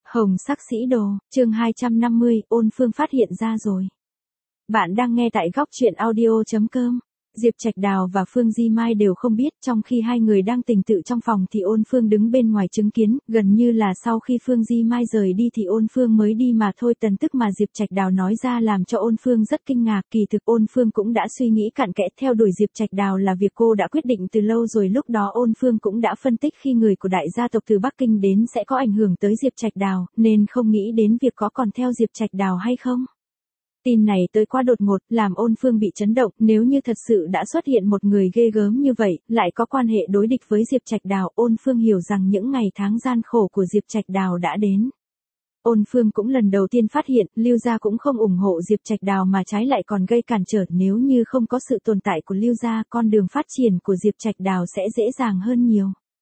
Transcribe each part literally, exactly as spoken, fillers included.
Hồng sắc sĩ đồ, chương hai trăm năm mươi, Ôn Phương phát hiện ra rồi. Bạn đang nghe tại góc truyện audio.com. Diệp Trạch Đào và Phương Di Mai đều không biết, trong khi hai người đang tình tự trong phòng thì Ôn Phương đứng bên ngoài chứng kiến, gần như là sau khi Phương Di Mai rời đi thì Ôn Phương mới đi mà thôi. Tần tức mà Diệp Trạch Đào nói ra làm cho Ôn Phương rất kinh ngạc, kỳ thực Ôn Phương cũng đã suy nghĩ cặn kẽ, theo đuổi Diệp Trạch Đào là việc cô đã quyết định từ lâu rồi. Lúc đó Ôn Phương cũng đã phân tích khi người của đại gia tộc từ Bắc Kinh đến sẽ có ảnh hưởng tới Diệp Trạch Đào, nên không nghĩ đến việc có còn theo Diệp Trạch Đào hay không. Tin này tới quá đột ngột, làm Ôn Phương bị chấn động, nếu như thật sự đã xuất hiện một người ghê gớm như vậy, lại có quan hệ đối địch với Diệp Trạch Đào, Ôn Phương hiểu rằng những ngày tháng gian khổ của Diệp Trạch Đào đã đến. Ôn Phương cũng lần đầu tiên phát hiện, Lưu gia cũng không ủng hộ Diệp Trạch Đào mà trái lại còn gây cản trở, nếu như không có sự tồn tại của Lưu gia, con đường phát triển của Diệp Trạch Đào sẽ dễ dàng hơn nhiều.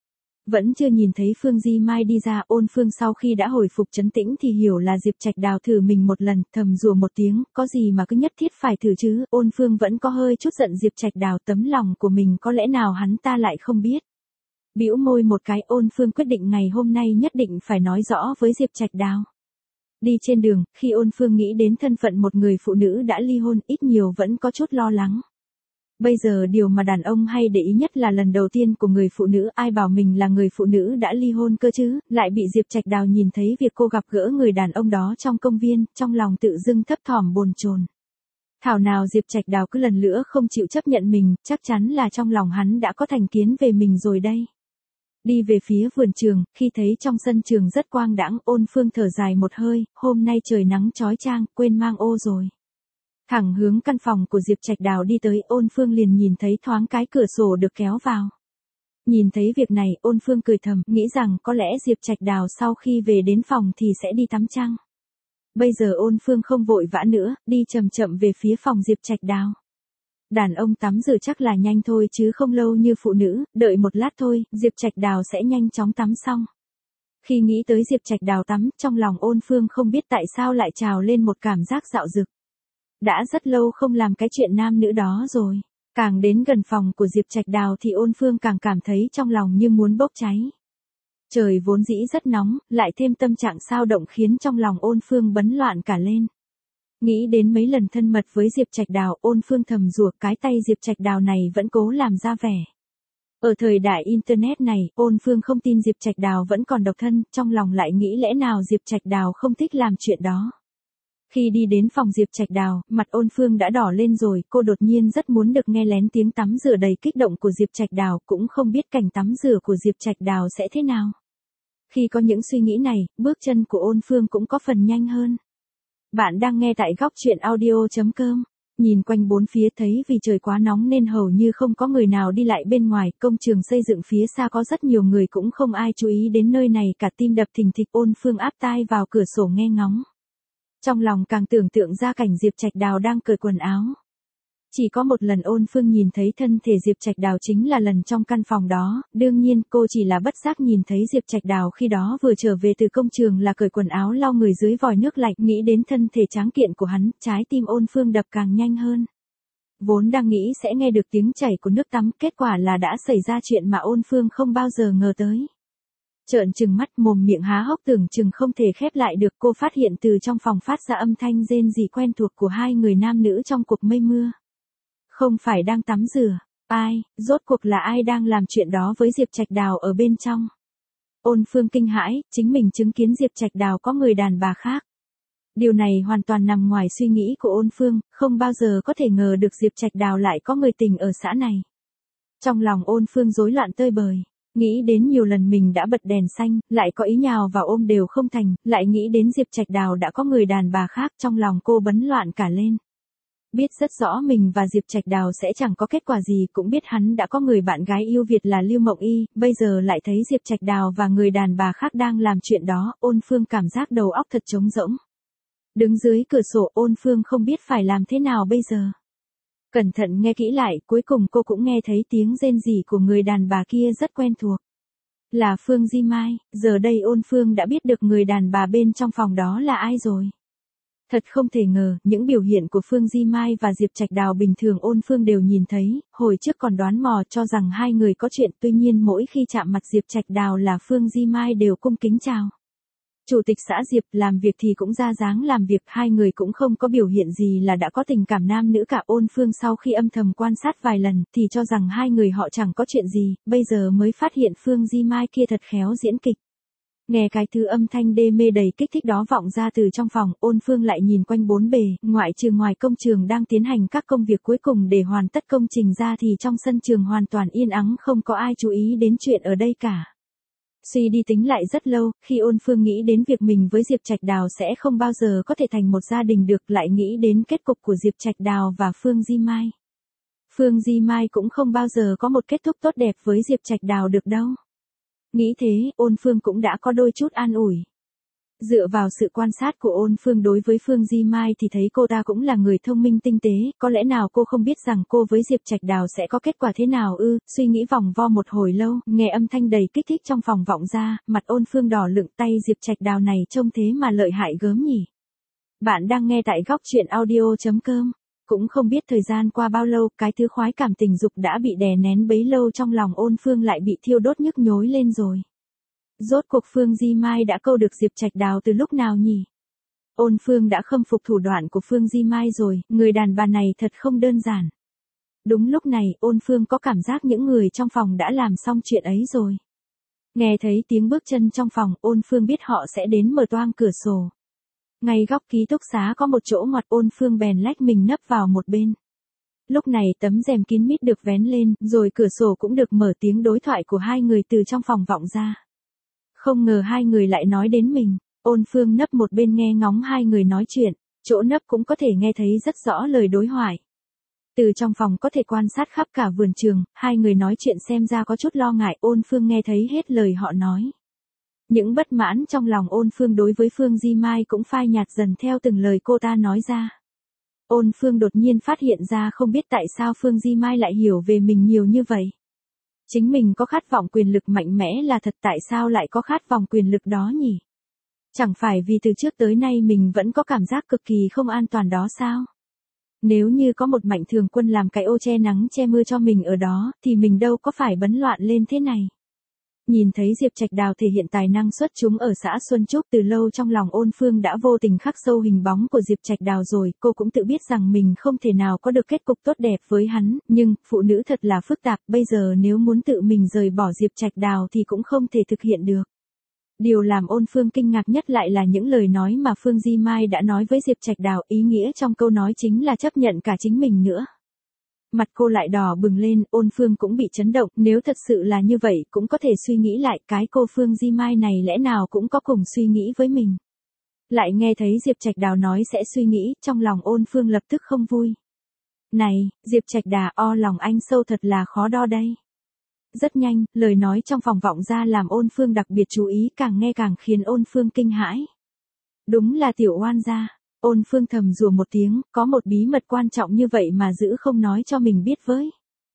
Vẫn chưa nhìn thấy Phương Di Mai đi ra, Ôn Phương sau khi đã hồi phục trấn tĩnh thì hiểu là Diệp Trạch Đào thử mình một lần, thầm rủa một tiếng, có gì mà cứ nhất thiết phải thử chứ. Ôn Phương vẫn có hơi chút giận Diệp Trạch Đào, tấm lòng của mình có lẽ nào hắn ta lại không biết. Bĩu môi một cái, Ôn Phương quyết định ngày hôm nay nhất định phải nói rõ với Diệp Trạch Đào. Đi trên đường, khi Ôn Phương nghĩ đến thân phận một người phụ nữ đã ly hôn, ít nhiều vẫn có chút lo lắng. Bây giờ điều mà đàn ông hay để ý nhất là lần đầu tiên của người phụ nữ, ai bảo mình là người phụ nữ đã ly hôn cơ chứ, lại bị Diệp Trạch Đào nhìn thấy việc cô gặp gỡ người đàn ông đó trong công viên, trong lòng tự dưng thấp thỏm bồn chồn. Thảo nào Diệp Trạch Đào cứ lần nữa không chịu chấp nhận mình, chắc chắn là trong lòng hắn đã có thành kiến về mình rồi đây. Đi về phía vườn trường, khi thấy trong sân trường rất quang đãng, Ôn Phương thở dài một hơi, hôm nay trời nắng chói chang, quên mang ô rồi. Thẳng hướng căn phòng của Diệp Trạch Đào đi tới, Ôn Phương liền nhìn thấy thoáng cái cửa sổ được kéo vào. Nhìn thấy việc này, Ôn Phương cười thầm, nghĩ rằng có lẽ Diệp Trạch Đào sau khi về đến phòng thì sẽ đi tắm chăng. Bây giờ Ôn Phương không vội vã nữa, đi chậm chậm về phía phòng Diệp Trạch Đào. Đàn ông tắm rửa chắc là nhanh thôi chứ không lâu như phụ nữ, đợi một lát thôi, Diệp Trạch Đào sẽ nhanh chóng tắm xong. Khi nghĩ tới Diệp Trạch Đào tắm, trong lòng Ôn Phương không biết tại sao lại trào lên một cảm giác dạo dực. Đã rất lâu không làm cái chuyện nam nữ đó rồi. Càng đến gần phòng của Diệp Trạch Đào thì Ôn Phương càng cảm thấy trong lòng như muốn bốc cháy. Trời vốn dĩ rất nóng, lại thêm tâm trạng sao động khiến trong lòng Ôn Phương bấn loạn cả lên. Nghĩ đến mấy lần thân mật với Diệp Trạch Đào, Ôn Phương thầm rủa cái tay Diệp Trạch Đào này vẫn cố làm ra vẻ. Ở thời đại Internet này, Ôn Phương không tin Diệp Trạch Đào vẫn còn độc thân, trong lòng lại nghĩ lẽ nào Diệp Trạch Đào không thích làm chuyện đó. Khi đi đến phòng Diệp Trạch Đào, mặt Ôn Phương đã đỏ lên rồi, cô đột nhiên rất muốn được nghe lén tiếng tắm rửa đầy kích động của Diệp Trạch Đào, cũng không biết cảnh tắm rửa của Diệp Trạch Đào sẽ thế nào. Khi có những suy nghĩ này, bước chân của Ôn Phương cũng có phần nhanh hơn. Bạn đang nghe tại góc truyện audio.com. Nhìn quanh bốn phía thấy vì trời quá nóng nên hầu như không có người nào đi lại bên ngoài, công trường xây dựng phía xa có rất nhiều người cũng không ai chú ý đến nơi này cả, tim đập thình thịch. Ôn Phương áp tai vào cửa sổ nghe ngóng. Trong lòng càng tưởng tượng ra cảnh Diệp Trạch Đào đang cởi quần áo. Chỉ có một lần Ôn Phương nhìn thấy thân thể Diệp Trạch Đào chính là lần trong căn phòng đó, đương nhiên cô chỉ là bất giác nhìn thấy Diệp Trạch Đào khi đó vừa trở về từ công trường là cởi quần áo lau người dưới vòi nước lạnh, nghĩ đến thân thể tráng kiện của hắn, trái tim Ôn Phương đập càng nhanh hơn. Vốn đang nghĩ sẽ nghe được tiếng chảy của nước tắm, kết quả là đã xảy ra chuyện mà Ôn Phương không bao giờ ngờ tới. Trợn trừng mắt, mồm miệng há hốc tưởng chừng không thể khép lại được, cô phát hiện từ trong phòng phát ra âm thanh rên rỉ quen thuộc của hai người nam nữ trong cuộc mây mưa. Không phải đang tắm rửa, ai, rốt cuộc là ai đang làm chuyện đó với Diệp Trạch Đào ở bên trong. Ôn Phương kinh hãi, chính mình chứng kiến Diệp Trạch Đào có người đàn bà khác. Điều này hoàn toàn nằm ngoài suy nghĩ của Ôn Phương, không bao giờ có thể ngờ được Diệp Trạch Đào lại có người tình ở xã này. Trong lòng Ôn Phương rối loạn tơi bời. Nghĩ đến nhiều lần mình đã bật đèn xanh, lại có ý nhào vào ôm đều không thành, lại nghĩ đến Diệp Trạch Đào đã có người đàn bà khác, trong lòng cô bấn loạn cả lên. Biết rất rõ mình và Diệp Trạch Đào sẽ chẳng có kết quả gì, cũng biết hắn đã có người bạn gái yêu Việt là Lưu Mộng Y, bây giờ lại thấy Diệp Trạch Đào và người đàn bà khác đang làm chuyện đó, Ôn Phương cảm giác đầu óc thật trống rỗng. Đứng dưới cửa sổ, Ôn Phương không biết phải làm thế nào bây giờ. Cẩn thận nghe kỹ lại, cuối cùng cô cũng nghe thấy tiếng rên rỉ của người đàn bà kia rất quen thuộc. Là Phương Di Mai, giờ đây Ôn Phương đã biết được người đàn bà bên trong phòng đó là ai rồi. Thật không thể ngờ, những biểu hiện của Phương Di Mai và Diệp Trạch Đào bình thường Ôn Phương đều nhìn thấy, hồi trước còn đoán mò cho rằng hai người có chuyện, tuy nhiên mỗi khi chạm mặt Diệp Trạch Đào là Phương Di Mai đều cung kính chào. Chủ tịch xã Diệp làm việc thì cũng ra dáng làm việc, hai người cũng không có biểu hiện gì là đã có tình cảm nam nữ cả. Ôn Phương sau khi âm thầm quan sát vài lần thì cho rằng hai người họ chẳng có chuyện gì, bây giờ mới phát hiện Phương Di Mai kia thật khéo diễn kịch. Nghe cái thứ âm thanh đê mê đầy kích thích đó vọng ra từ trong phòng, Ôn Phương lại nhìn quanh bốn bề, ngoại trừ ngoài công trường đang tiến hành các công việc cuối cùng để hoàn tất công trình ra thì trong sân trường hoàn toàn yên ắng, không có ai chú ý đến chuyện ở đây cả. Suy đi tính lại rất lâu, khi Ôn Phương nghĩ đến việc mình với Diệp Trạch Đào sẽ không bao giờ có thể thành một gia đình được, lại nghĩ đến kết cục của Diệp Trạch Đào và Phương Di Mai. Phương Di Mai cũng không bao giờ có một kết thúc tốt đẹp với Diệp Trạch Đào được đâu. Nghĩ thế, Ôn Phương cũng đã có đôi chút an ủi. Dựa vào sự quan sát của Ôn Phương đối với Phương Di Mai thì thấy cô ta cũng là người thông minh tinh tế, có lẽ nào cô không biết rằng cô với Diệp Trạch Đào sẽ có kết quả thế nào ư? Suy nghĩ vòng vo một hồi lâu, nghe âm thanh đầy kích thích trong phòng vọng ra, mặt Ôn Phương đỏ lựng, tay Diệp Trạch Đào này trông thế mà lợi hại gớm nhỉ. Bạn đang nghe tại góc truyện audio chấm com. Cũng không biết thời gian qua bao lâu, cái thứ khoái cảm tình dục đã bị đè nén bấy lâu trong lòng Ôn Phương lại bị thiêu đốt nhức nhối lên rồi. Rốt cuộc Phương Di Mai đã câu được Diệp Trạch Đào từ lúc nào nhỉ? Ôn Phương đã khâm phục thủ đoạn của Phương Di Mai rồi, người đàn bà này thật không đơn giản. Đúng lúc này, Ôn Phương có cảm giác những người trong phòng đã làm xong chuyện ấy rồi. Nghe thấy tiếng bước chân trong phòng, Ôn Phương biết họ sẽ đến mở toang cửa sổ. Ngay góc ký túc xá có một chỗ ngoặt, Ôn Phương bèn lách mình nấp vào một bên. Lúc này tấm rèm kín mít được vén lên, rồi cửa sổ cũng được mở, tiếng đối thoại của hai người từ trong phòng vọng ra. Không ngờ hai người lại nói đến mình. Ôn Phương nấp một bên nghe ngóng hai người nói chuyện, chỗ nấp cũng có thể nghe thấy rất rõ lời đối thoại. Từ trong phòng có thể quan sát khắp cả vườn trường, hai người nói chuyện xem ra có chút lo ngại. Ôn Phương nghe thấy hết lời họ nói. Những bất mãn trong lòng Ôn Phương đối với Phương Di Mai cũng phai nhạt dần theo từng lời cô ta nói ra. Ôn Phương đột nhiên phát hiện ra không biết tại sao Phương Di Mai lại hiểu về mình nhiều như vậy. Chính mình có khát vọng quyền lực mạnh mẽ là thật, tại sao lại có khát vọng quyền lực đó nhỉ? Chẳng phải vì từ trước tới nay mình vẫn có cảm giác cực kỳ không an toàn đó sao? Nếu như có một Mạnh Thường Quân làm cái ô che nắng che mưa cho mình ở đó, thì mình đâu có phải bấn loạn lên thế này. Nhìn thấy Diệp Trạch Đào thể hiện tài năng xuất chúng ở xã Xuân Trúc, từ lâu trong lòng Ôn Phương đã vô tình khắc sâu hình bóng của Diệp Trạch Đào rồi, cô cũng tự biết rằng mình không thể nào có được kết cục tốt đẹp với hắn, nhưng, phụ nữ thật là phức tạp, bây giờ nếu muốn tự mình rời bỏ Diệp Trạch Đào thì cũng không thể thực hiện được. Điều làm Ôn Phương kinh ngạc nhất lại là những lời nói mà Phương Di Mai đã nói với Diệp Trạch Đào, ý nghĩa trong câu nói chính là chấp nhận cả chính mình nữa. Mặt cô lại đỏ bừng lên, Ôn Phương cũng bị chấn động, nếu thật sự là như vậy cũng có thể suy nghĩ lại, cái cô Phương Di Mai này lẽ nào cũng có cùng suy nghĩ với mình. Lại nghe thấy Diệp Trạch Đào nói sẽ suy nghĩ, trong lòng Ôn Phương lập tức không vui. Này, Diệp Trạch Đào, o lòng anh sâu thật là khó đo đây. Rất nhanh, lời nói trong phòng vọng ra làm Ôn Phương đặc biệt chú ý, càng nghe càng khiến Ôn Phương kinh hãi. Đúng là tiểu oan gia. Ôn Phương thầm rủa một tiếng, có một bí mật quan trọng như vậy mà giữ không nói cho mình biết với.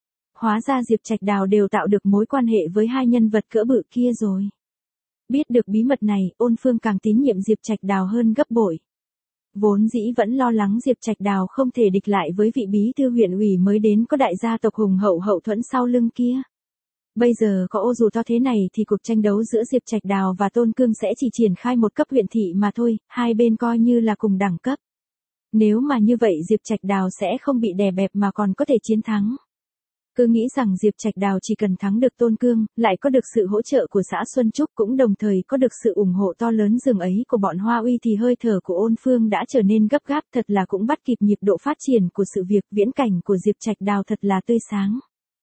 Hóa ra Diệp Trạch Đào đều tạo được mối quan hệ với hai nhân vật cỡ bự kia rồi. Biết được bí mật này, Ôn Phương càng tín nhiệm Diệp Trạch Đào hơn gấp bội. Vốn dĩ vẫn lo lắng Diệp Trạch Đào không thể địch lại với vị bí thư huyện ủy mới đến có đại gia tộc hùng hậu hậu thuẫn sau lưng kia. Bây giờ có ô dù to thế này thì cuộc tranh đấu giữa Diệp Trạch Đào và Tôn Cương sẽ chỉ triển khai một cấp huyện thị mà thôi, hai bên coi như là cùng đẳng cấp. Nếu mà như vậy Diệp Trạch Đào sẽ không bị đè bẹp mà còn có thể chiến thắng. Cứ nghĩ rằng Diệp Trạch Đào chỉ cần thắng được Tôn Cương, lại có được sự hỗ trợ của xã Xuân Trúc, cũng đồng thời có được sự ủng hộ to lớn dường ấy của bọn Hoa Uy, thì hơi thở của Ôn Phương đã trở nên gấp gáp, thật là cũng bắt kịp nhịp độ phát triển của sự việc, viễn cảnh của Diệp Trạch Đào thật là tươi sáng.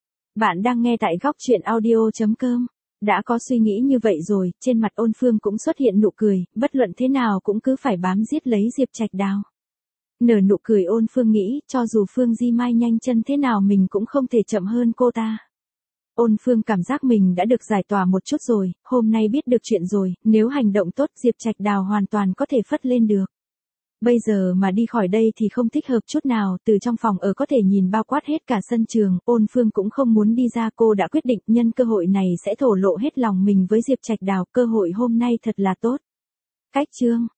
Bạn đang nghe tại góc truyện audio chấm com. Đã có suy nghĩ như vậy rồi, trên mặt Ôn Phương cũng xuất hiện nụ cười, bất luận thế nào cũng cứ phải bám giết lấy Diệp Trạch Đào. Nở nụ cười, Ôn Phương nghĩ, cho dù Phương Di Mai nhanh chân thế nào mình cũng không thể chậm hơn cô ta. Ôn Phương cảm giác mình đã được giải tỏa một chút rồi, hôm nay biết được chuyện rồi, nếu hành động tốt Diệp Trạch Đào hoàn toàn có thể phất lên được. Bây giờ mà đi khỏi đây thì không thích hợp chút nào, từ trong phòng ở có thể nhìn bao quát hết cả sân trường, Ôn Phương cũng không muốn đi ra, cô đã quyết định nhân cơ hội này sẽ thổ lộ hết lòng mình với Diệp Trạch Đào, cơ hội hôm nay thật là tốt. Cách chương